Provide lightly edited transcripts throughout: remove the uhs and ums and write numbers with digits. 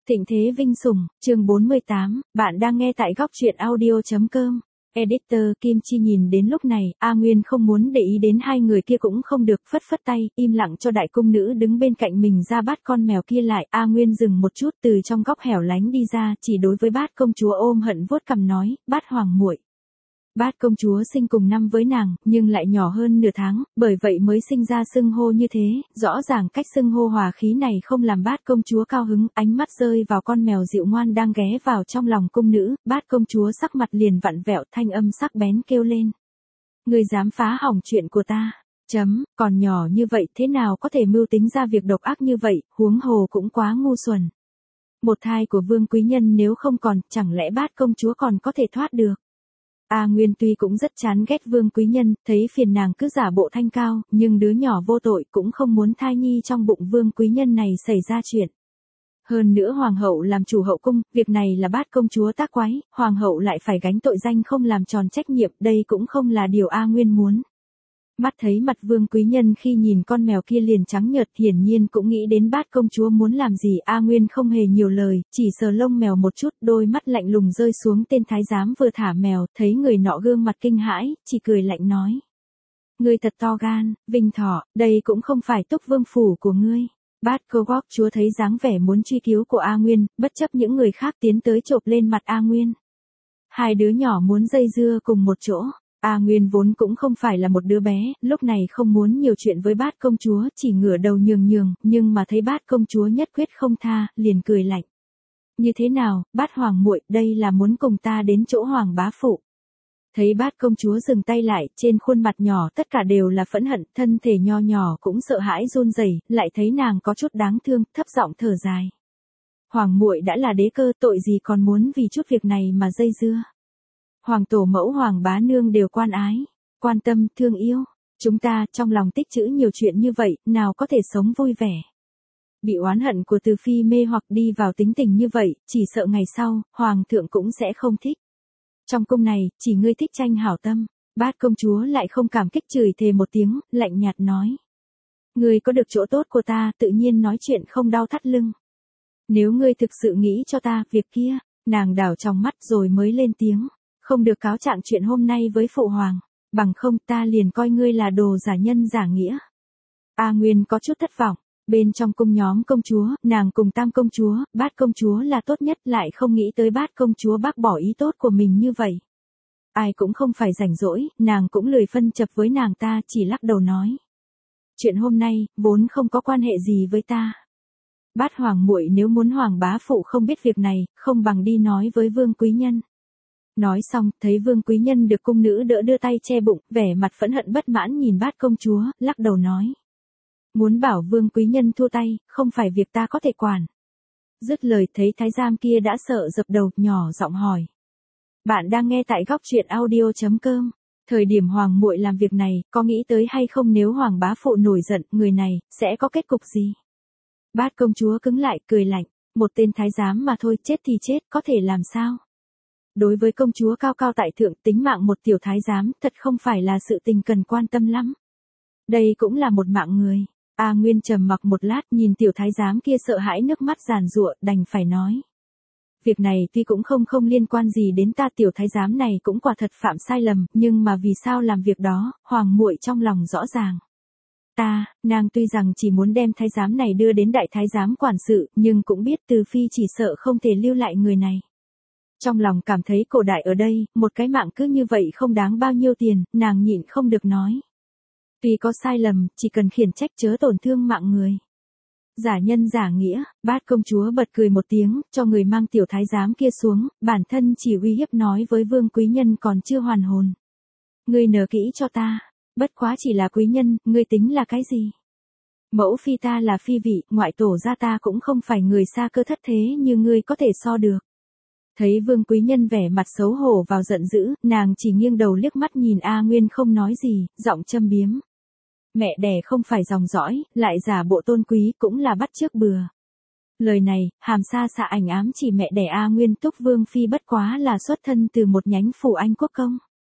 Thịnh thế vinh sủng, chương 48, bạn đang nghe tại góc truyện audio.com. Editor Kim Chi nhìn đến lúc này, A Nguyên không muốn để ý đến hai người kia cũng không được, phất phất tay, im lặng cho đại cung nữ đứng bên cạnh mình ra bắt con mèo kia lại. A Nguyên dừng một chút từ trong góc hẻo lánh đi ra, chỉ đối với Bát công chúa ôm hận vuốt cằm nói, Bát hoàng muội. Bát công chúa sinh cùng năm với nàng, nhưng lại nhỏ hơn nửa tháng, bởi vậy mới sinh ra xưng hô như thế, rõ ràng cách xưng hô hòa khí này không làm Bát công chúa cao hứng, ánh mắt rơi vào con mèo dịu ngoan đang ghé vào trong lòng cung nữ, Bát công chúa sắc mặt liền vặn vẹo, thanh âm sắc bén kêu lên. Ngươi dám phá hỏng chuyện của ta, còn nhỏ như vậy thế nào có thể mưu tính ra việc độc ác như vậy, huống hồ cũng quá ngu xuẩn. Một thai của vương quý nhân nếu không còn, chẳng lẽ Bát công chúa còn có thể thoát được. A Nguyên tuy cũng rất chán ghét vương quý nhân, thấy phiền nàng cứ giả bộ thanh cao, nhưng đứa nhỏ vô tội cũng không muốn thai nhi trong bụng vương quý nhân này xảy ra chuyện. Hơn nữa hoàng hậu làm chủ hậu cung, việc này là Bát công chúa tác quái, hoàng hậu lại phải gánh tội danh không làm tròn trách nhiệm, đây cũng không là điều A Nguyên muốn. Mắt thấy mặt vương quý nhân khi nhìn con mèo kia liền trắng nhợt, hiển nhiên cũng nghĩ đến Bát công chúa muốn làm gì. A Nguyên không hề nhiều lời, chỉ sờ lông mèo một chút, đôi mắt lạnh lùng rơi xuống tên thái giám vừa thả mèo, thấy người nọ gương mặt kinh hãi, chỉ cười lạnh nói. Ngươi thật to gan, Vinh Thọ, đây cũng không phải Túc vương phủ của ngươi. Bát Cơ Quốc chúa thấy dáng vẻ muốn truy cứu của A Nguyên, bất chấp những người khác tiến tới chộp lên mặt A Nguyên. Hai đứa nhỏ muốn dây dưa cùng một chỗ. A Nguyên vốn cũng không phải là một đứa bé, lúc này không muốn nhiều chuyện với Bát công chúa, chỉ ngửa đầu nhường, nhưng mà thấy Bát công chúa nhất quyết không tha, liền cười lạnh. Như thế nào, Bát hoàng muội, đây là muốn cùng ta đến chỗ hoàng bá phụ. Thấy Bát công chúa dừng tay lại, trên khuôn mặt nhỏ tất cả đều là phẫn hận, thân thể nho nhỏ cũng sợ hãi run rẩy, lại thấy nàng có chút đáng thương, thấp giọng thở dài. Hoàng muội đã là đế cơ, tội gì còn muốn vì chút việc này mà dây dưa. Hoàng tổ mẫu hoàng bá nương đều quan ái, quan tâm, thương yêu. Chúng ta trong lòng tích trữ nhiều chuyện như vậy, nào có thể sống vui vẻ. Bị oán hận của Từ Phi mê hoặc đi vào tính tình như vậy, chỉ sợ ngày sau, hoàng thượng cũng sẽ không thích. Trong cung này, chỉ ngươi thích tranh hảo tâm. Bát công chúa lại không cảm kích chửi thề một tiếng, lạnh nhạt nói. Ngươi có được chỗ tốt của ta, tự nhiên nói chuyện không đau thắt lưng. Nếu ngươi thực sự nghĩ cho ta, việc kia, nàng đảo trong mắt rồi mới lên tiếng. Không được cáo trạng chuyện hôm nay với phụ hoàng, bằng không ta liền coi ngươi là đồ giả nhân giả nghĩa. A Nguyên có chút thất vọng, bên trong cung nhóm công chúa, nàng cùng Tam công chúa, Bát công chúa là tốt nhất, lại không nghĩ tới Bát công chúa bác bỏ ý tốt của mình như vậy. Ai cũng không phải rảnh rỗi, nàng cũng lười phân chập với nàng ta, chỉ lắc đầu nói. Chuyện hôm nay, vốn không có quan hệ gì với ta. Bát hoàng muội nếu muốn hoàng bá phụ không biết việc này, không bằng đi nói với vương quý nhân. Nói xong, thấy vương quý nhân được cung nữ đỡ đưa tay che bụng, vẻ mặt phẫn hận bất mãn nhìn Bát công chúa, lắc đầu nói. Muốn bảo vương quý nhân thua tay, không phải việc ta có thể quản. Dứt lời thấy thái giám kia đã sợ dập đầu, nhỏ giọng hỏi. Bạn đang nghe tại góc truyện audio.com. Thời điểm hoàng muội làm việc này, có nghĩ tới hay không nếu hoàng bá phụ nổi giận, người này, sẽ có kết cục gì? Bát công chúa cứng lại, cười lạnh. Một tên thái giám mà thôi, chết thì chết, có thể làm sao? Đối với công chúa cao cao tại thượng, tính mạng một tiểu thái giám, thật không phải là sự tình cần quan tâm lắm. Đây cũng là một mạng người. A Nguyên trầm mặc một lát, nhìn tiểu thái giám kia sợ hãi nước mắt giàn giụa, đành phải nói. Việc này tuy cũng không liên quan gì đến ta, tiểu thái giám này cũng quả thật phạm sai lầm, nhưng mà vì sao làm việc đó, hoàng muội trong lòng rõ ràng. Nàng tuy rằng chỉ muốn đem thái giám này đưa đến đại thái giám quản sự, nhưng cũng biết Từ Phi chỉ sợ không thể lưu lại người này. Trong lòng cảm thấy cổ đại ở đây, một cái mạng cứ như vậy không đáng bao nhiêu tiền, nàng nhịn không được nói. Tuy có sai lầm, chỉ cần khiển trách chớ tổn thương mạng người. Giả nhân giả nghĩa, Bát công chúa bật cười một tiếng, cho người mang tiểu thái giám kia xuống, bản thân chỉ uy hiếp nói với vương quý nhân còn chưa hoàn hồn. Ngươi nhớ kỹ cho ta, bất quá chỉ là quý nhân, ngươi tính là cái gì? Mẫu phi ta là phi vị, ngoại tổ gia ta cũng không phải người xa cơ thất thế như ngươi có thể so được. Thấy vương quý nhân vẻ mặt xấu hổ vào giận dữ, nàng chỉ nghiêng đầu liếc mắt nhìn A Nguyên không nói gì, giọng châm biếm. Mẹ đẻ không phải dòng dõi, lại giả bộ tôn quý cũng là bắt chước bừa. Lời này, hàm xa xạ ảnh ám chỉ mẹ đẻ A Nguyên Túc vương phi bất quá là xuất thân từ một nhánh phủ Anh quốc công.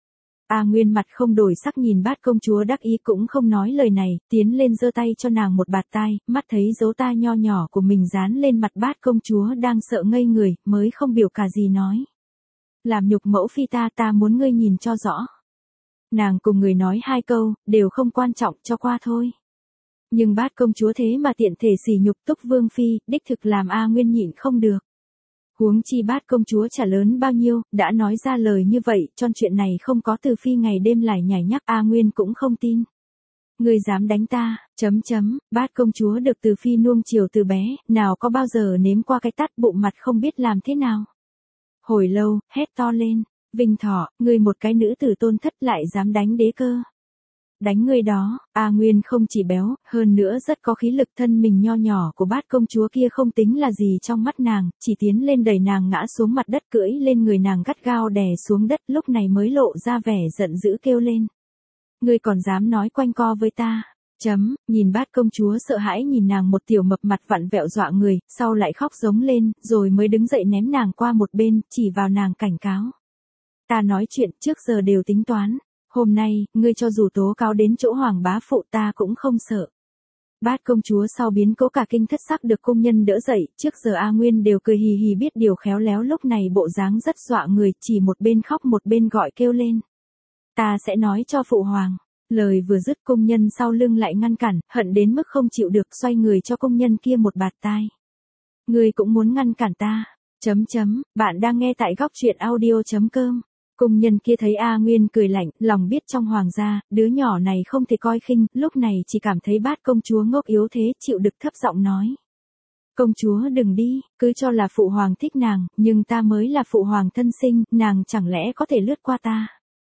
A Nguyên mặt không đổi sắc nhìn Bát công chúa đắc ý cũng không nói lời này, tiến lên giơ tay cho nàng một bạt tai, mắt thấy dấu tai nho nhỏ của mình dán lên mặt Bát công chúa đang sợ ngây người, mới không biểu cả gì nói. Làm nhục mẫu phi ta muốn ngươi nhìn cho rõ. Nàng cùng người nói hai câu, đều không quan trọng, cho qua thôi. Nhưng Bát công chúa thế mà tiện thể sỉ nhục Túc Vương phi, đích thực làm A Nguyên nhịn không được. Huống chi Bát công chúa chả lớn bao nhiêu, đã nói ra lời như vậy, cho chuyện này không có Từ phi ngày đêm lải nhải nhắc, A Nguyên cũng không tin. Ngươi dám đánh ta, Bát công chúa được Từ phi nuông chiều từ bé, nào có bao giờ nếm qua cái tát bụng mặt không biết làm thế nào. Hồi lâu, hét to lên, Vinh Thọ, ngươi một cái nữ tử tôn thất lại dám đánh đế cơ. Đánh ngươi đó, A Nguyên không chỉ béo, hơn nữa rất có khí lực, thân mình nho nhỏ của Bát công chúa kia không tính là gì trong mắt nàng, chỉ tiến lên đẩy nàng ngã xuống mặt đất, cưỡi lên người nàng gắt gao đè xuống đất, lúc này mới lộ ra vẻ giận dữ kêu lên. Ngươi còn dám nói quanh co với ta. Nhìn Bát công chúa sợ hãi nhìn nàng một tiểu mập mặt vặn vẹo dọa người, sau lại khóc giống lên, rồi mới đứng dậy ném nàng qua một bên, chỉ vào nàng cảnh cáo. Ta nói chuyện trước giờ đều tính toán. Hôm nay, ngươi cho dù tố cáo đến chỗ hoàng bá phụ ta cũng không sợ. Bát công chúa sau biến cố cả kinh thất sắc được cung nhân đỡ dậy, trước giờ A Nguyên đều cười hì hì biết điều khéo léo, lúc này bộ dáng rất dọa người, chỉ một bên khóc một bên gọi kêu lên. Ta sẽ nói cho phụ hoàng. Lời vừa dứt cung nhân sau lưng lại ngăn cản, hận đến mức không chịu được, xoay người cho cung nhân kia một bạt tai. Ngươi cũng muốn ngăn cản ta. Bạn đang nghe tại góc truyện audio.com. Cung nhân kia thấy A Nguyên cười lạnh, lòng biết trong hoàng gia, đứa nhỏ này không thể coi khinh, lúc này chỉ cảm thấy Bát công chúa ngốc yếu thế, chịu đựng thấp giọng nói. Công chúa đừng đi, cứ cho là phụ hoàng thích nàng, nhưng ta mới là phụ hoàng thân sinh, nàng chẳng lẽ có thể lướt qua ta.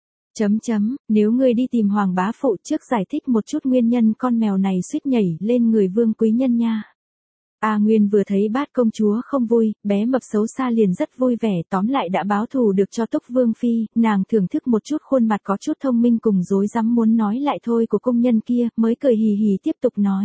Nếu ngươi đi tìm hoàng bá phụ trước giải thích một chút nguyên nhân con mèo này suýt nhảy lên người Vương quý nhân nha. A Nguyên vừa thấy Bát công chúa không vui, bé mập xấu xa liền rất vui vẻ, tóm lại đã báo thù được cho Túc Vương phi, nàng thưởng thức một chút khuôn mặt có chút thông minh cùng rối rắm muốn nói lại thôi của công nhân kia, mới cười hì hì tiếp tục nói.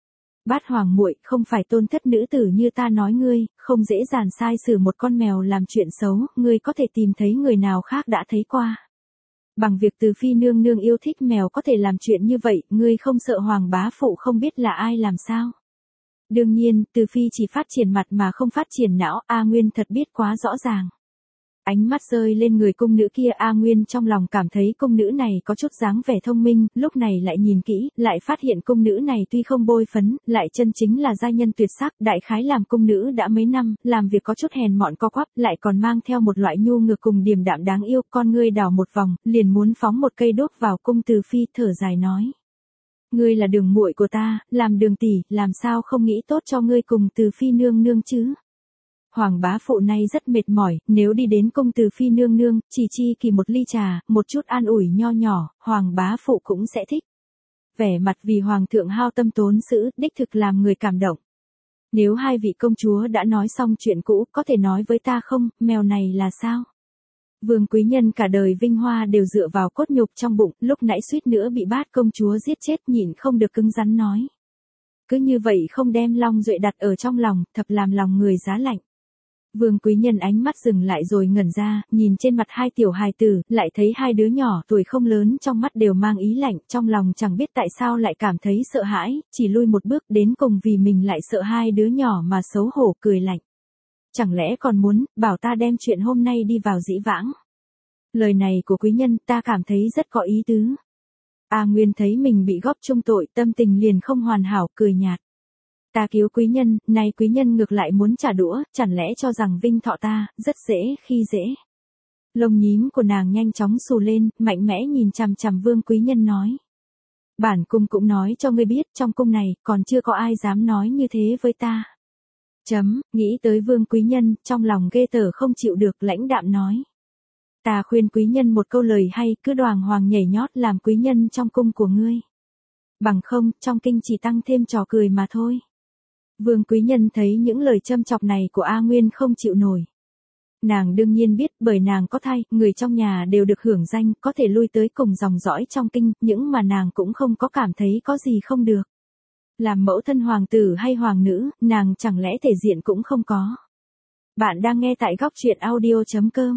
Bát hoàng muội, không phải tôn thất nữ tử như ta nói ngươi, không dễ dàng sai xử một con mèo làm chuyện xấu, ngươi có thể tìm thấy người nào khác đã thấy qua. Bằng việc Từ phi nương nương yêu thích mèo có thể làm chuyện như vậy, ngươi không sợ hoàng bá phụ không biết là ai làm sao? Đương nhiên, Từ phi chỉ phát triển mặt mà không phát triển não, A Nguyên thật biết quá rõ ràng. Ánh mắt rơi lên người cung nữ kia, A Nguyên trong lòng cảm thấy cung nữ này có chút dáng vẻ thông minh, lúc này lại nhìn kỹ, lại phát hiện cung nữ này tuy không bôi phấn, lại chân chính là giai nhân tuyệt sắc, đại khái làm cung nữ đã mấy năm, làm việc có chút hèn mọn co quắp, lại còn mang theo một loại nhu ngược cùng điềm đạm đáng yêu, con ngươi đảo một vòng, liền muốn phóng một cây đuốc vào cung Từ phi, thở dài nói. Ngươi là đường muội của ta, làm đường tỷ, làm sao không nghĩ tốt cho ngươi cùng Từ phi nương nương chứ? Hoàng bá phụ nay rất mệt mỏi, nếu đi đến cung Từ phi nương nương, chỉ chi kỳ một ly trà, một chút an ủi nho nhỏ, hoàng bá phụ cũng sẽ thích. Vẻ mặt vì hoàng thượng hao tâm tốn sức, đích thực làm người cảm động. Nếu hai vị công chúa đã nói xong chuyện cũ, có thể nói với ta không, mèo này là sao? Vương quý nhân cả đời vinh hoa đều dựa vào cốt nhục trong bụng, lúc nãy suýt nữa bị Bát công chúa giết chết, nhịn không được cứng rắn nói. Cứ như vậy không đem Long Duệ đặt ở trong lòng, thật làm lòng người giá lạnh. Vương quý nhân ánh mắt dừng lại rồi ngẩn ra, nhìn trên mặt hai tiểu hài tử, lại thấy hai đứa nhỏ tuổi không lớn trong mắt đều mang ý lạnh, trong lòng chẳng biết tại sao lại cảm thấy sợ hãi, chỉ lui một bước đến cùng vì mình lại sợ hai đứa nhỏ mà xấu hổ cười lạnh. Chẳng lẽ còn muốn, bảo ta đem chuyện hôm nay đi vào dĩ vãng. Lời này của quý nhân ta cảm thấy rất có ý tứ. A Nguyên thấy mình bị góp chung tội, tâm tình liền không hoàn hảo, cười nhạt. Ta cứu quý nhân, nay quý nhân ngược lại muốn trả đũa, chẳng lẽ cho rằng vinh thọ ta, rất dễ khi dễ. Lông nhím của nàng nhanh chóng xù lên, mạnh mẽ nhìn chằm chằm Vương quý nhân nói. Bản cung cũng nói cho ngươi biết, trong cung này, còn chưa có ai dám nói như thế với ta. Nghĩ tới Vương quý nhân, trong lòng ghê tởm không chịu được, lãnh đạm nói. Ta khuyên quý nhân một câu lời hay, cứ đoàng hoàng nhảy nhót làm quý nhân trong cung của ngươi. Bằng không, trong kinh chỉ tăng thêm trò cười mà thôi. Vương quý nhân thấy những lời châm chọc này của A Nguyên không chịu nổi. Nàng đương nhiên biết, bởi nàng có thai, người trong nhà đều được hưởng danh, có thể lui tới cùng dòng dõi trong kinh, những mà nàng cũng không có cảm thấy có gì không được. Làm mẫu thân hoàng tử hay hoàng nữ, nàng chẳng lẽ thể diện cũng không có. Bạn đang nghe tại góc truyện audio.com.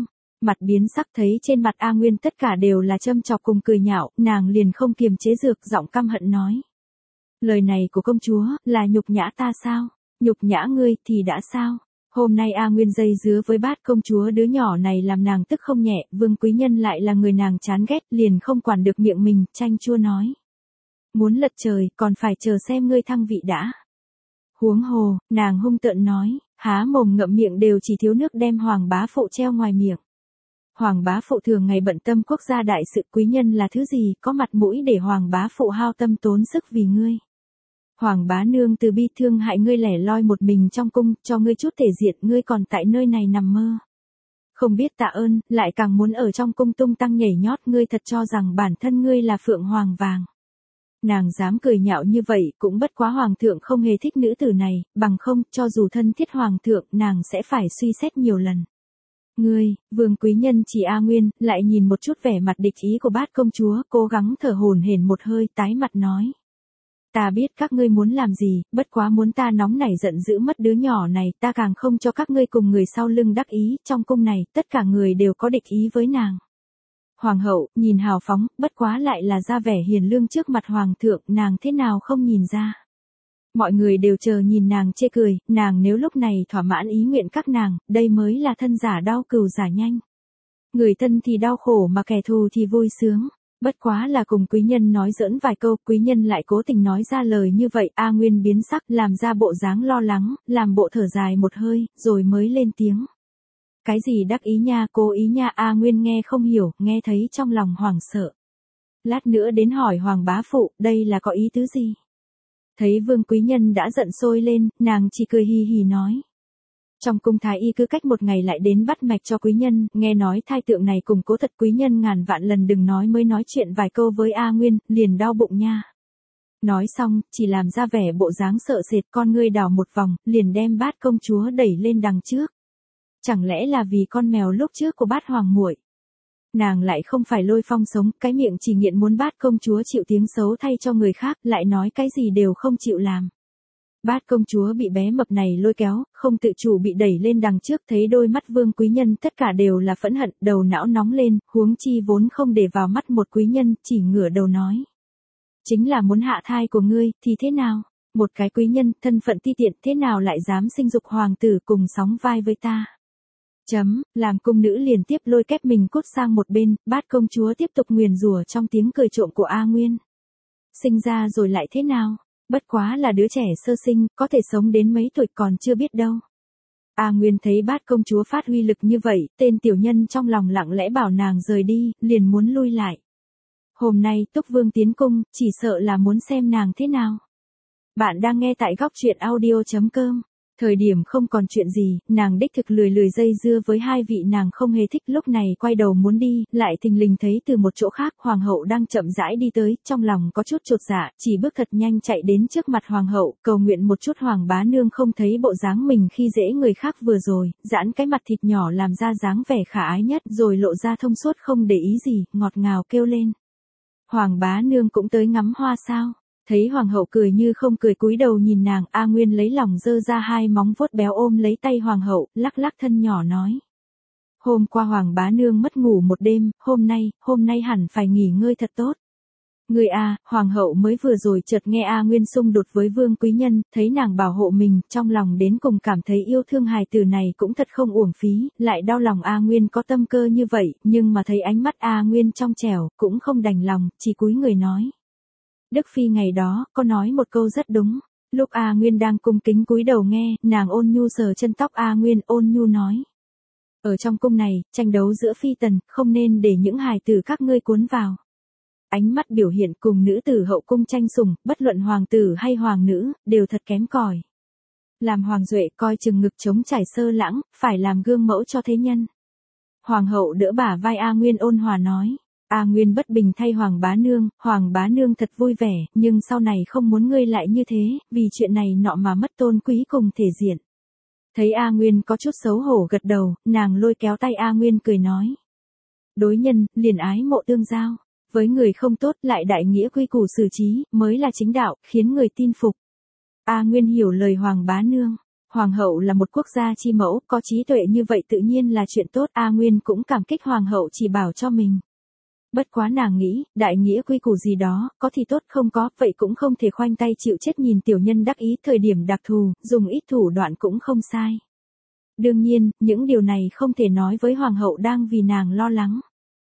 Mặt biến sắc thấy trên mặt A Nguyên tất cả đều là châm chọc cùng cười nhạo, nàng liền không kiềm chế được giọng căm hận nói. Lời này của công chúa, là nhục nhã ta sao? Nhục nhã ngươi thì đã sao? Hôm nay A Nguyên dây dứa với bát công chúa đứa nhỏ này làm nàng tức không nhẹ, Vương Quý Nhân lại là người nàng chán ghét, liền không quản được miệng mình, chanh chua nói. Muốn lật trời, còn phải chờ xem ngươi thăng vị đã. Huống hồ, nàng hung tợn nói, há mồm ngậm miệng đều chỉ thiếu nước đem Hoàng bá phụ treo ngoài miệng. Hoàng bá phụ thường ngày bận tâm quốc gia đại sự, quý nhân là thứ gì, có mặt mũi để Hoàng bá phụ hao tâm tốn sức vì ngươi. Hoàng bá nương từ bi thương hại ngươi lẻ loi một mình trong cung, cho ngươi chút thể diện, ngươi còn tại nơi này nằm mơ. Không biết tạ ơn, lại càng muốn ở trong cung tung tăng nhảy nhót, ngươi thật cho rằng bản thân ngươi là phượng hoàng vàng. Nàng dám cười nhạo như vậy, cũng bất quá hoàng thượng không hề thích nữ tử này, bằng không, cho dù thân thiết hoàng thượng, nàng sẽ phải suy xét nhiều lần. Ngươi, Vương Quý Nhân chỉ A Nguyên, lại nhìn một chút vẻ mặt địch ý của bát công chúa, cố gắng thở hổn hển một hơi, tái mặt nói. Ta biết các ngươi muốn làm gì, bất quá muốn ta nóng nảy giận dữ mất đứa nhỏ này, ta càng không cho các ngươi cùng người sau lưng đắc ý, trong cung này, tất cả người đều có địch ý với nàng. Hoàng hậu, nhìn hào phóng, bất quá lại là ra vẻ hiền lương trước mặt hoàng thượng, nàng thế nào không nhìn ra. Mọi người đều chờ nhìn nàng chê cười, nàng nếu lúc này thỏa mãn ý nguyện các nàng, đây mới là thân giả đau cừu giả nhanh. Người thân thì đau khổ mà kẻ thù thì vui sướng. Bất quá là cùng quý nhân nói giỡn vài câu, quý nhân lại cố tình nói ra lời như vậy, A Nguyên biến sắc, làm ra bộ dáng lo lắng, làm bộ thở dài một hơi, rồi mới lên tiếng. Cái gì đắc ý nha, cố ý nha, A Nguyên nghe không hiểu, nghe thấy trong lòng hoảng sợ. Lát nữa đến hỏi Hoàng bá phụ, đây là có ý tứ gì? Thấy Vương Quý Nhân đã giận sôi lên, nàng chỉ cười hì hì nói. Trong cung thái y cứ cách một ngày lại đến bắt mạch cho quý nhân, nghe nói thai tượng này cùng cố thật, quý nhân ngàn vạn lần đừng nói, mới nói chuyện vài câu với A Nguyên, liền đau bụng nha. Nói xong, chỉ làm ra vẻ bộ dáng sợ sệt, con ngươi đảo một vòng, liền đem bát công chúa đẩy lên đằng trước. Chẳng lẽ là vì con mèo lúc trước của bát hoàng muội? Nàng lại không phải Lôi Phong sống, cái miệng chỉ nghiện muốn bát công chúa chịu tiếng xấu thay cho người khác, lại nói cái gì đều không chịu làm. Bát công chúa bị bé mập này lôi kéo, không tự chủ bị đẩy lên đằng trước, thấy đôi mắt Vương Quý Nhân tất cả đều là phẫn hận, đầu não nóng lên, huống chi vốn không để vào mắt một quý nhân, chỉ ngửa đầu nói. Chính là muốn hạ thai của ngươi, thì thế nào? Một cái quý nhân, thân phận ti tiện, thế nào lại dám sinh dục hoàng tử cùng sóng vai với ta? Làm cung nữ liền tiếp lôi kép mình cút sang một bên, bát công chúa tiếp tục nguyền rủa trong tiếng cười trộm của A Nguyên. Sinh ra rồi lại thế nào? Bất quá là đứa trẻ sơ sinh, có thể sống đến mấy tuổi còn chưa biết đâu. A Nguyên thấy bát công chúa phát huy lực như vậy, tên tiểu nhân trong lòng lặng lẽ bảo nàng rời đi, liền muốn lui lại. Hôm nay Túc Vương tiến cung, chỉ sợ là muốn xem nàng thế nào. Bạn đang nghe tại góc truyện audio.com. Thời điểm không còn chuyện gì, nàng đích thực lười dây dưa với hai vị nàng không hề thích, lúc này quay đầu muốn đi, lại thình lình thấy từ một chỗ khác hoàng hậu đang chậm rãi đi tới, trong lòng có chút chột dạ, chỉ bước thật nhanh chạy đến trước mặt hoàng hậu, cầu nguyện một chút Hoàng bá nương không thấy bộ dáng mình khi dễ người khác vừa rồi, giãn cái mặt thịt nhỏ làm ra dáng vẻ khả ái nhất, rồi lộ ra thông suốt không để ý gì, ngọt ngào kêu lên. Hoàng bá nương cũng tới ngắm hoa sao? Thấy hoàng hậu cười như không cười, cúi đầu nhìn nàng, A Nguyên lấy lòng giơ ra hai móng vuốt béo ôm lấy tay hoàng hậu, lắc lắc thân nhỏ nói. Hôm qua Hoàng bá nương mất ngủ một đêm, hôm nay hẳn phải nghỉ ngơi thật tốt. Người a, hoàng hậu mới vừa rồi chợt nghe A Nguyên xung đột với Vương Quý Nhân, thấy nàng bảo hộ mình, trong lòng đến cùng cảm thấy yêu thương hài tử này cũng thật không uổng phí, lại đau lòng A Nguyên có tâm cơ như vậy, nhưng mà thấy ánh mắt A Nguyên trong trẻo, cũng không đành lòng, chỉ cúi người nói. Đức Phi ngày đó, có nói một câu rất đúng. Lúc A Nguyên đang cung kính cúi đầu nghe, nàng ôn nhu sờ chân tóc A Nguyên, ôn nhu nói. Ở trong cung này, tranh đấu giữa phi tần, không nên để những hài tử các ngươi cuốn vào. Ánh mắt biểu hiện cùng nữ tử hậu cung tranh sủng, bất luận hoàng tử hay hoàng nữ, đều thật kém cỏi. Làm hoàng duệ coi chừng ngực trống trải sơ lãng, phải làm gương mẫu cho thế nhân. Hoàng hậu đỡ bả vai A Nguyên ôn hòa nói. A Nguyên bất bình thay Hoàng bá nương thật vui vẻ, nhưng sau này không muốn ngươi lại như thế, vì chuyện này nọ mà mất tôn quý cùng thể diện. Thấy A Nguyên có chút xấu hổ gật đầu, nàng lôi kéo tay A Nguyên cười nói. Đối nhân, liền ái mộ tương giao, với người không tốt lại đại nghĩa quy củ xử trí, mới là chính đạo, khiến người tin phục. A Nguyên hiểu lời Hoàng bá nương. Hoàng hậu là một quốc gia chi mẫu, có trí tuệ như vậy tự nhiên là chuyện tốt, A Nguyên cũng cảm kích hoàng hậu chỉ bảo cho mình. Bất quá nàng nghĩ, đại nghĩa quy củ gì đó, có thì tốt không có, vậy cũng không thể khoanh tay chịu chết nhìn tiểu nhân đắc ý thời điểm đặc thù, dùng ít thủ đoạn cũng không sai. Đương nhiên, những điều này không thể nói với hoàng hậu đang vì nàng lo lắng.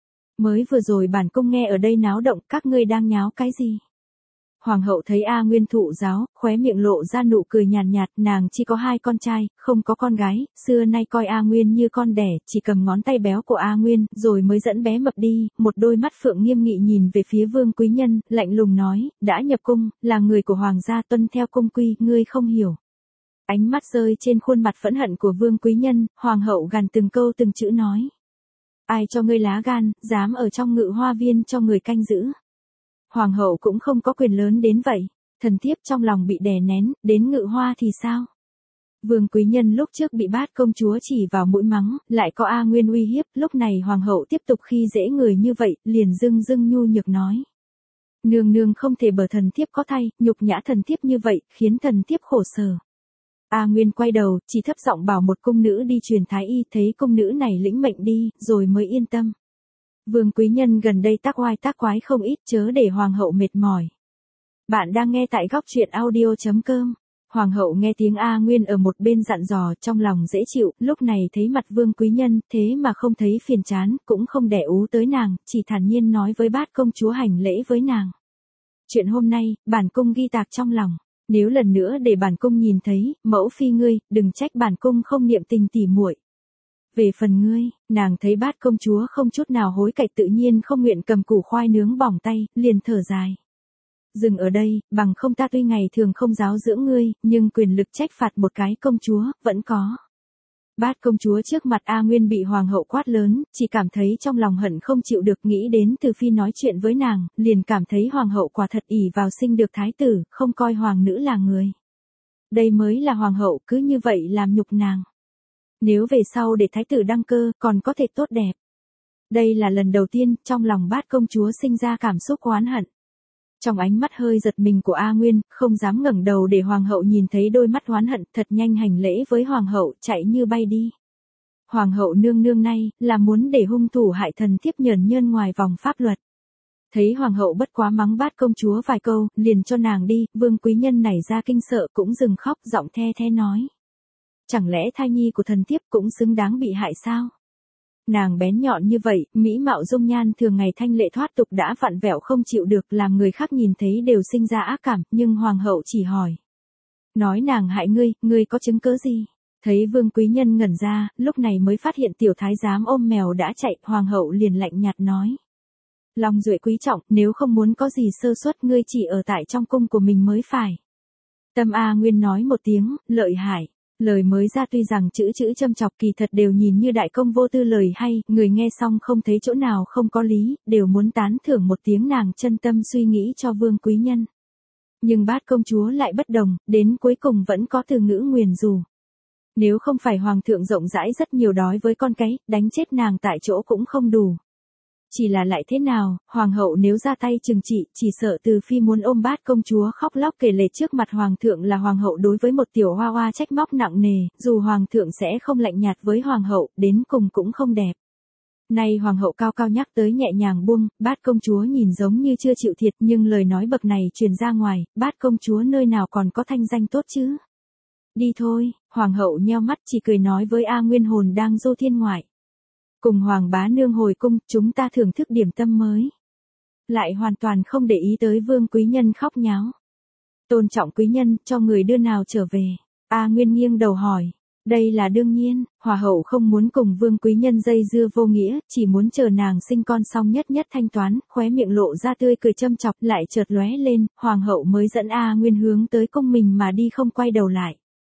Mới vừa rồi bản cung nghe ở đây náo động, các ngươi đang nháo cái gì? Hoàng hậu thấy A Nguyên thụ giáo, khóe miệng lộ ra nụ cười nhàn nhạt, nàng chỉ có 2 con trai, không có con gái, xưa nay coi A Nguyên như con đẻ, chỉ cầm ngón tay béo của A Nguyên, rồi mới dẫn bé mập đi, một đôi mắt phượng nghiêm nghị nhìn về phía Vương Quý Nhân, lạnh lùng nói, đã nhập cung, là người của hoàng gia tuân theo cung quy, ngươi không hiểu. Ánh mắt rơi trên khuôn mặt phẫn hận của Vương Quý Nhân, hoàng hậu gằn từng câu từng chữ nói. Ai cho ngươi lá gan, dám ở trong Ngự Hoa Viên cho người canh giữ. Hoàng hậu cũng không có quyền lớn đến vậy, thần thiếp trong lòng bị đè nén, đến Ngự Hoa thì sao? Vương Quý Nhân lúc trước bị Bát công chúa chỉ vào mũi mắng, lại có A Nguyên uy hiếp, lúc này hoàng hậu tiếp tục khi dễ người như vậy, liền dưng dưng nhu nhược nói. Nương nương không thể bờ thần thiếp có thay, nhục nhã thần thiếp như vậy, khiến thần thiếp khổ sở. A Nguyên quay đầu, chỉ thấp giọng bảo một cung nữ đi truyền thái y, thấy cung nữ này lĩnh mệnh đi, rồi mới yên tâm. Vương Quý Nhân gần đây tác oai tác quái không ít, chớ để hoàng hậu mệt mỏi. Bạn đang nghe tại góc truyện audio.com. Hoàng hậu nghe tiếng A Nguyên ở một bên dặn dò, trong lòng dễ chịu, lúc này thấy mặt Vương Quý Nhân, thế mà không thấy phiền chán, cũng không đẻ ú tới nàng, chỉ thản nhiên nói với Bát công chúa hành lễ với nàng. Chuyện hôm nay, bản cung ghi tạc trong lòng. Nếu lần nữa để bản cung nhìn thấy, mẫu phi ngươi, đừng trách bản cung không niệm tình tỉ muội. Về phần ngươi, nàng thấy Bát công chúa không chút nào hối cải tự nhiên không nguyện cầm củ khoai nướng bỏng tay, liền thở dài. Dừng ở đây, bằng không ta tuy ngày thường không giáo dưỡng ngươi, nhưng quyền lực trách phạt một cái công chúa, vẫn có. Bát công chúa trước mặt A Nguyên bị hoàng hậu quát lớn, chỉ cảm thấy trong lòng hận không chịu được, nghĩ đến Từ Phi nói chuyện với nàng, liền cảm thấy hoàng hậu quả thật ỷ vào sinh được thái tử, không coi hoàng nữ là người. Đây mới là hoàng hậu, cứ như vậy làm nhục nàng. Nếu về sau để thái tử đăng cơ, còn có thể tốt đẹp. Đây là lần đầu tiên, trong lòng Bát công chúa sinh ra cảm xúc oán hận. Trong ánh mắt hơi giật mình của A Nguyên, không dám ngẩng đầu để hoàng hậu nhìn thấy đôi mắt oán hận, thật nhanh hành lễ với hoàng hậu, chạy như bay đi. Hoàng hậu nương nương này, là muốn để hung thủ hại thần thiếp nhởn nhơn ngoài vòng pháp luật. Thấy hoàng hậu bất quá mắng Bát công chúa vài câu, liền cho nàng đi, Vương Quý Nhân nảy ra kinh sợ cũng dừng khóc, giọng the the nói. Chẳng lẽ thai nhi của thần thiếp cũng xứng đáng bị hại sao? Nàng bén nhọn như vậy, mỹ mạo dung nhan thường ngày thanh lệ thoát tục đã vặn vẹo không chịu được, làm người khác nhìn thấy đều sinh ra ác cảm, nhưng hoàng hậu chỉ hỏi. Nói nàng hại ngươi có chứng cớ gì? Thấy Vương Quý Nhân ngẩn ra, lúc này mới phát hiện tiểu thái giám ôm mèo đã chạy, hoàng hậu liền lạnh nhạt nói. Long duệ quý trọng, nếu không muốn có gì sơ suất ngươi chỉ ở tại trong cung của mình mới phải. Tâm A Nguyên nói một tiếng, lợi hại. Lời mới ra tuy rằng chữ châm chọc kỳ thật đều nhìn như đại công vô tư lời hay, người nghe xong không thấy chỗ nào không có lý, đều muốn tán thưởng một tiếng nàng chân tâm suy nghĩ cho Vương Quý Nhân. Nhưng Bát công chúa lại bất đồng, đến cuối cùng vẫn có từ ngữ nguyền rủa. Nếu không phải hoàng thượng rộng rãi rất nhiều đói với con cái, đánh chết nàng tại chỗ cũng không đủ. Chỉ là lại thế nào, hoàng hậu nếu ra tay trừng trị, chỉ sợ Từ Phi muốn ôm Bát công chúa khóc lóc kể lể trước mặt hoàng thượng là hoàng hậu đối với một tiểu hoa hoa trách móc nặng nề, dù hoàng thượng sẽ không lạnh nhạt với hoàng hậu, đến cùng cũng không đẹp. Nay hoàng hậu cao cao nhắc tới nhẹ nhàng buông, Bát công chúa nhìn giống như chưa chịu thiệt, nhưng lời nói bậc này truyền ra ngoài, Bát công chúa nơi nào còn có thanh danh tốt chứ? Đi thôi, hoàng hậu nheo mắt chỉ cười nói với A Nguyên hồn đang du thiên ngoại. Cùng hoàng bá nương hồi cung, chúng ta thưởng thức điểm tâm mới. Lại hoàn toàn không để ý tới Vương Quý Nhân khóc nháo. Tôn trọng quý nhân, cho người đưa nào trở về. A Nguyên nghiêng đầu hỏi. Đây là đương nhiên, Hòa hậu không muốn cùng Vương Quý Nhân dây dưa vô nghĩa, chỉ muốn chờ nàng sinh con xong nhất nhất thanh toán, khóe miệng lộ ra tươi cười châm chọc, lại chợt lóe lên, hoàng hậu mới dẫn A Nguyên hướng tới cung mình mà đi không quay đầu lại.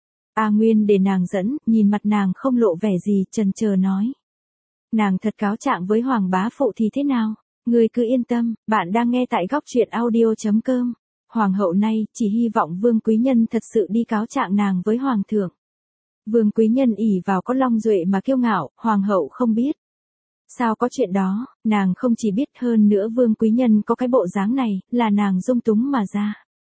A Nguyên để nàng dẫn, nhìn mặt nàng không lộ vẻ gì, chần chờ nói. Nàng thật cáo trạng với hoàng bá phụ thì thế nào? Ngươi cứ yên tâm, bạn đang nghe tại góc truyện audio.com. Hoàng hậu nay, chỉ hy vọng Vương Quý Nhân thật sự đi cáo trạng nàng với hoàng thượng. Vương Quý Nhân ỷ vào có long duệ mà kiêu ngạo, hoàng hậu không biết. Sao có chuyện đó, nàng không chỉ biết hơn nữa Vương Quý Nhân có cái bộ dáng này, là nàng dung túng mà ra.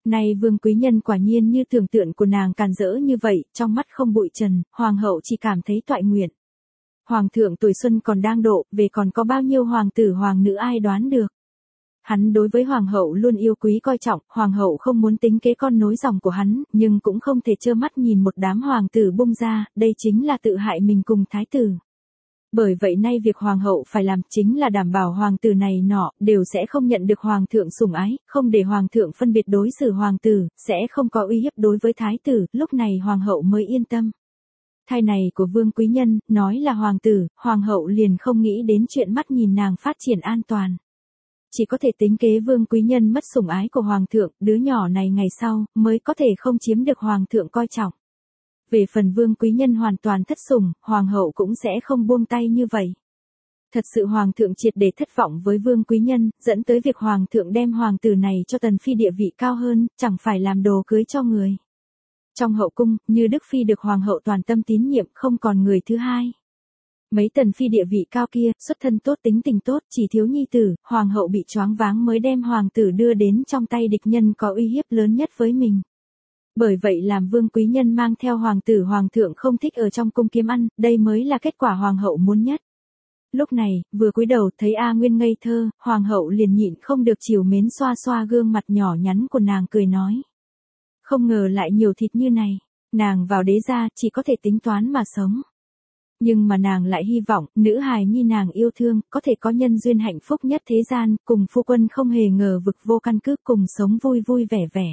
Này Vương Quý Nhân quả nhiên như tưởng tượng của nàng càn rỡ như vậy, trong mắt không bụi trần, hoàng hậu chỉ cảm thấy toại nguyện. Hoàng thượng tuổi xuân còn đang độ, về còn có bao nhiêu hoàng tử hoàng nữ ai đoán được. Hắn đối với hoàng hậu luôn yêu quý coi trọng, hoàng hậu không muốn tính kế con nối dòng của hắn, nhưng cũng không thể trơ mắt nhìn một đám hoàng tử bung ra, đây chính là tự hại mình cùng thái tử. Bởi vậy nay việc hoàng hậu phải làm chính là đảm bảo hoàng tử này nọ, đều sẽ không nhận được hoàng thượng sủng ái, không để hoàng thượng phân biệt đối xử hoàng tử, sẽ không có uy hiếp đối với thái tử, lúc này hoàng hậu mới yên tâm. Thai này của Vương Quý Nhân, nói là hoàng tử, hoàng hậu liền không nghĩ đến chuyện mắt nhìn nàng phát triển an toàn. Chỉ có thể tính kế Vương Quý Nhân mất sủng ái của hoàng thượng, đứa nhỏ này ngày sau, mới có thể không chiếm được hoàng thượng coi trọng. Về phần Vương Quý Nhân hoàn toàn thất sủng, hoàng hậu cũng sẽ không buông tay như vậy. Thật sự hoàng thượng triệt để thất vọng với Vương Quý Nhân, dẫn tới việc hoàng thượng đem hoàng tử này cho tần phi địa vị cao hơn, chẳng phải làm đồ cưới cho người. Trong hậu cung, như Đức Phi được hoàng hậu toàn tâm tín nhiệm, không còn người thứ hai. Mấy tần phi địa vị cao kia, xuất thân tốt tính tình tốt, chỉ thiếu nhi tử, hoàng hậu bị choáng váng mới đem hoàng tử đưa đến trong tay địch nhân có uy hiếp lớn nhất với mình. Bởi vậy làm Vương Quý Nhân mang theo hoàng tử hoàng thượng không thích ở trong cung kiếm ăn, đây mới là kết quả hoàng hậu muốn nhất. Lúc này, vừa cúi đầu thấy A Nguyên ngây thơ, hoàng hậu liền nhịn không được trìu mến xoa xoa gương mặt nhỏ nhắn của nàng cười nói. Không ngờ lại nhiều thịt như này, nàng vào đế gia chỉ có thể tính toán mà sống. Nhưng mà nàng lại hy vọng, nữ hài nhi nàng yêu thương, có thể có nhân duyên hạnh phúc nhất thế gian, cùng phu quân không hề ngờ vực vô căn cứ cùng sống vui vui vẻ vẻ.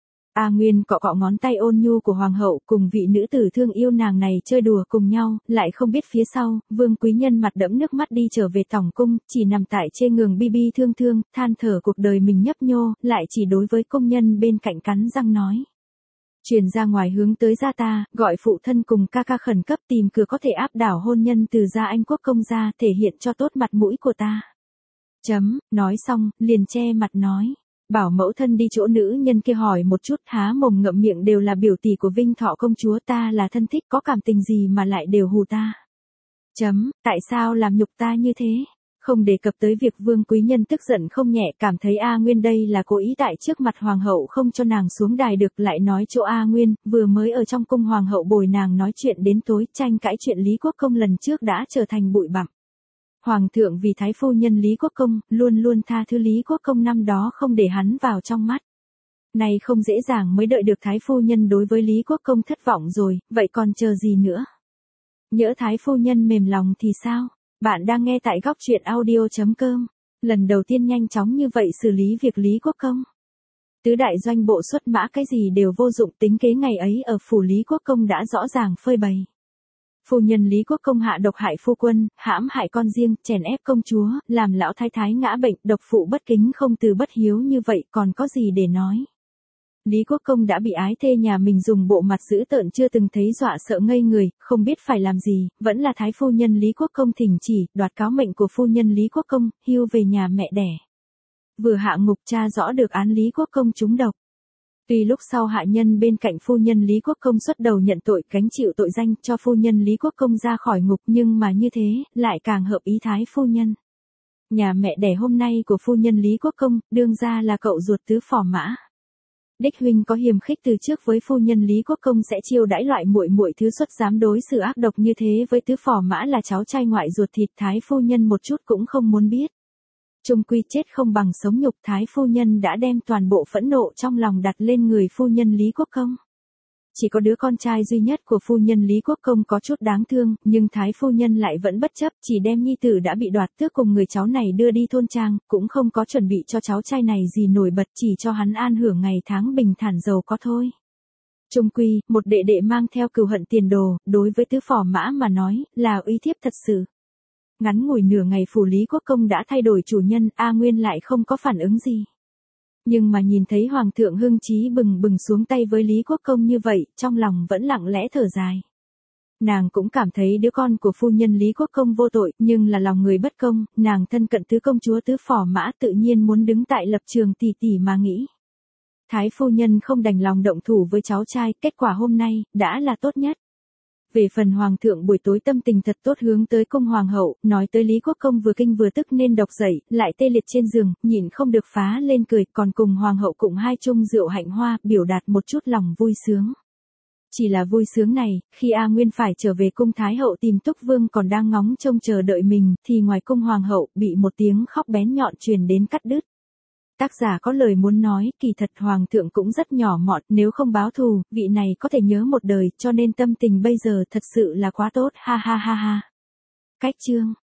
A Nguyên cọ cọ ngón tay ôn nhu của hoàng hậu cùng vị nữ tử thương yêu nàng này chơi đùa cùng nhau, lại không biết phía sau, Vương Quý Nhân mặt đẫm nước mắt đi trở về tòng cung, chỉ nằm tại trên giường bi bi thương thương, than thở cuộc đời mình nhấp nhô, lại chỉ đối với công nhân bên cạnh cắn răng nói. Truyền ra ngoài hướng tới gia ta, gọi phụ thân cùng ca ca khẩn cấp tìm cửa có thể áp đảo hôn nhân từ gia Anh quốc công gia, thể hiện cho tốt mặt mũi của ta. Nói xong, liền che mặt nói. Bảo mẫu thân đi chỗ nữ nhân kia hỏi một chút, há mồm ngậm miệng đều là biểu tỷ của Vinh Thọ công chúa, ta là thân thích, có cảm tình gì mà lại đều hù ta. Tại sao làm nhục ta như thế? Không đề cập tới việc Vương Quý Nhân tức giận không nhẹ, cảm thấy A Nguyên đây là cố ý tại trước mặt hoàng hậu không cho nàng xuống đài được, lại nói chỗ A Nguyên, vừa mới ở trong cung hoàng hậu bồi nàng nói chuyện đến tối, tranh cãi chuyện Lý Quốc Công lần trước đã trở thành bụi bặm. Hoàng thượng vì thái phu nhân Lý Quốc Công, luôn luôn tha thứ Lý Quốc Công năm đó không để hắn vào trong mắt. Này không dễ dàng mới đợi được thái phu nhân đối với Lý Quốc Công thất vọng rồi, vậy còn chờ gì nữa? Nhỡ thái phu nhân mềm lòng thì sao? Bạn đang nghe tại góc truyện audio.com. Lần đầu tiên nhanh chóng như vậy xử lý việc Lý Quốc Công. Tứ đại doanh bộ xuất mã cái gì đều vô dụng, tính kế ngày ấy ở phủ Lý Quốc Công đã rõ ràng phơi bày. Phu nhân Lý Quốc Công hạ độc hại phu quân, hãm hại con riêng, chèn ép công chúa, làm lão thái thái ngã bệnh, độc phụ bất kính không từ bất hiếu như vậy còn có gì để nói. Lý Quốc Công đã bị ái thê nhà mình dùng bộ mặt dữ tợn chưa từng thấy dọa sợ ngây người, không biết phải làm gì, vẫn là thái phu nhân Lý Quốc Công thỉnh chỉ, đoạt cáo mệnh của phu nhân Lý Quốc Công, hưu về nhà mẹ đẻ. Vừa hạ ngục tra rõ được án Lý Quốc Công trúng độc. Tuy lúc sau hạ nhân bên cạnh phu nhân Lý Quốc Công xuất đầu nhận tội gánh chịu tội danh cho phu nhân Lý Quốc Công ra khỏi ngục, nhưng mà như thế, lại càng hợp ý thái phu nhân. Nhà mẹ đẻ hôm nay của phu nhân Lý Quốc Công, đương ra là cậu ruột tứ phò mã. Đích huynh có hiềm khích từ trước với phu nhân Lý Quốc Công sẽ chiêu đãi loại muội muội thứ xuất dám đối xử ác độc như thế với tứ phò mã là cháu trai ngoại ruột thịt, thái phu nhân một chút cũng không muốn biết. Chung quy chết không bằng sống nhục, thái phu nhân đã đem toàn bộ phẫn nộ trong lòng đặt lên người phu nhân Lý Quốc Công. Chỉ có đứa con trai duy nhất của phu nhân Lý Quốc Công có chút đáng thương, nhưng thái phu nhân lại vẫn bất chấp, chỉ đem nhi tử đã bị đoạt tước cùng người cháu này đưa đi thôn trang, cũng không có chuẩn bị cho cháu trai này gì nổi bật, chỉ cho hắn an hưởng ngày tháng bình thản giàu có thôi. Chung quy, một đệ đệ mang theo cừu hận tiền đồ, đối với tứ phò mã mà nói, là uy hiếp thật sự. Ngắn ngủi nửa ngày phủ Lý Quốc Công đã thay đổi chủ nhân, A Nguyên lại không có phản ứng gì. Nhưng mà nhìn thấy Hoàng thượng hưng trí bừng bừng xuống tay với Lý Quốc Công như vậy, trong lòng vẫn lặng lẽ thở dài. Nàng cũng cảm thấy đứa con của phu nhân Lý Quốc Công vô tội, nhưng là lòng người bất công, nàng thân cận tứ công chúa tứ phò mã tự nhiên muốn đứng tại lập trường tỷ tỷ mà nghĩ. Thái phu nhân không đành lòng động thủ với cháu trai, kết quả hôm nay, đã là tốt nhất. Về phần hoàng thượng buổi tối tâm tình thật tốt hướng tới cung hoàng hậu, nói tới Lý Quốc Công vừa kinh vừa tức nên độc dậy, lại tê liệt trên giường, nhịn không được phá lên cười, còn cùng hoàng hậu cùng hai chung rượu hạnh hoa, biểu đạt một chút lòng vui sướng. Chỉ là vui sướng này, khi A Nguyên phải trở về cung Thái hậu tìm Túc Vương còn đang ngóng trông chờ đợi mình, thì ngoài cung hoàng hậu, bị một tiếng khóc bén nhọn truyền đến cắt đứt. Tác giả có lời muốn nói, kỳ thật hoàng thượng cũng rất nhỏ mọn, nếu không báo thù, vị này có thể nhớ một đời, cho nên tâm tình bây giờ thật sự là quá tốt, ha ha ha ha. Cách chương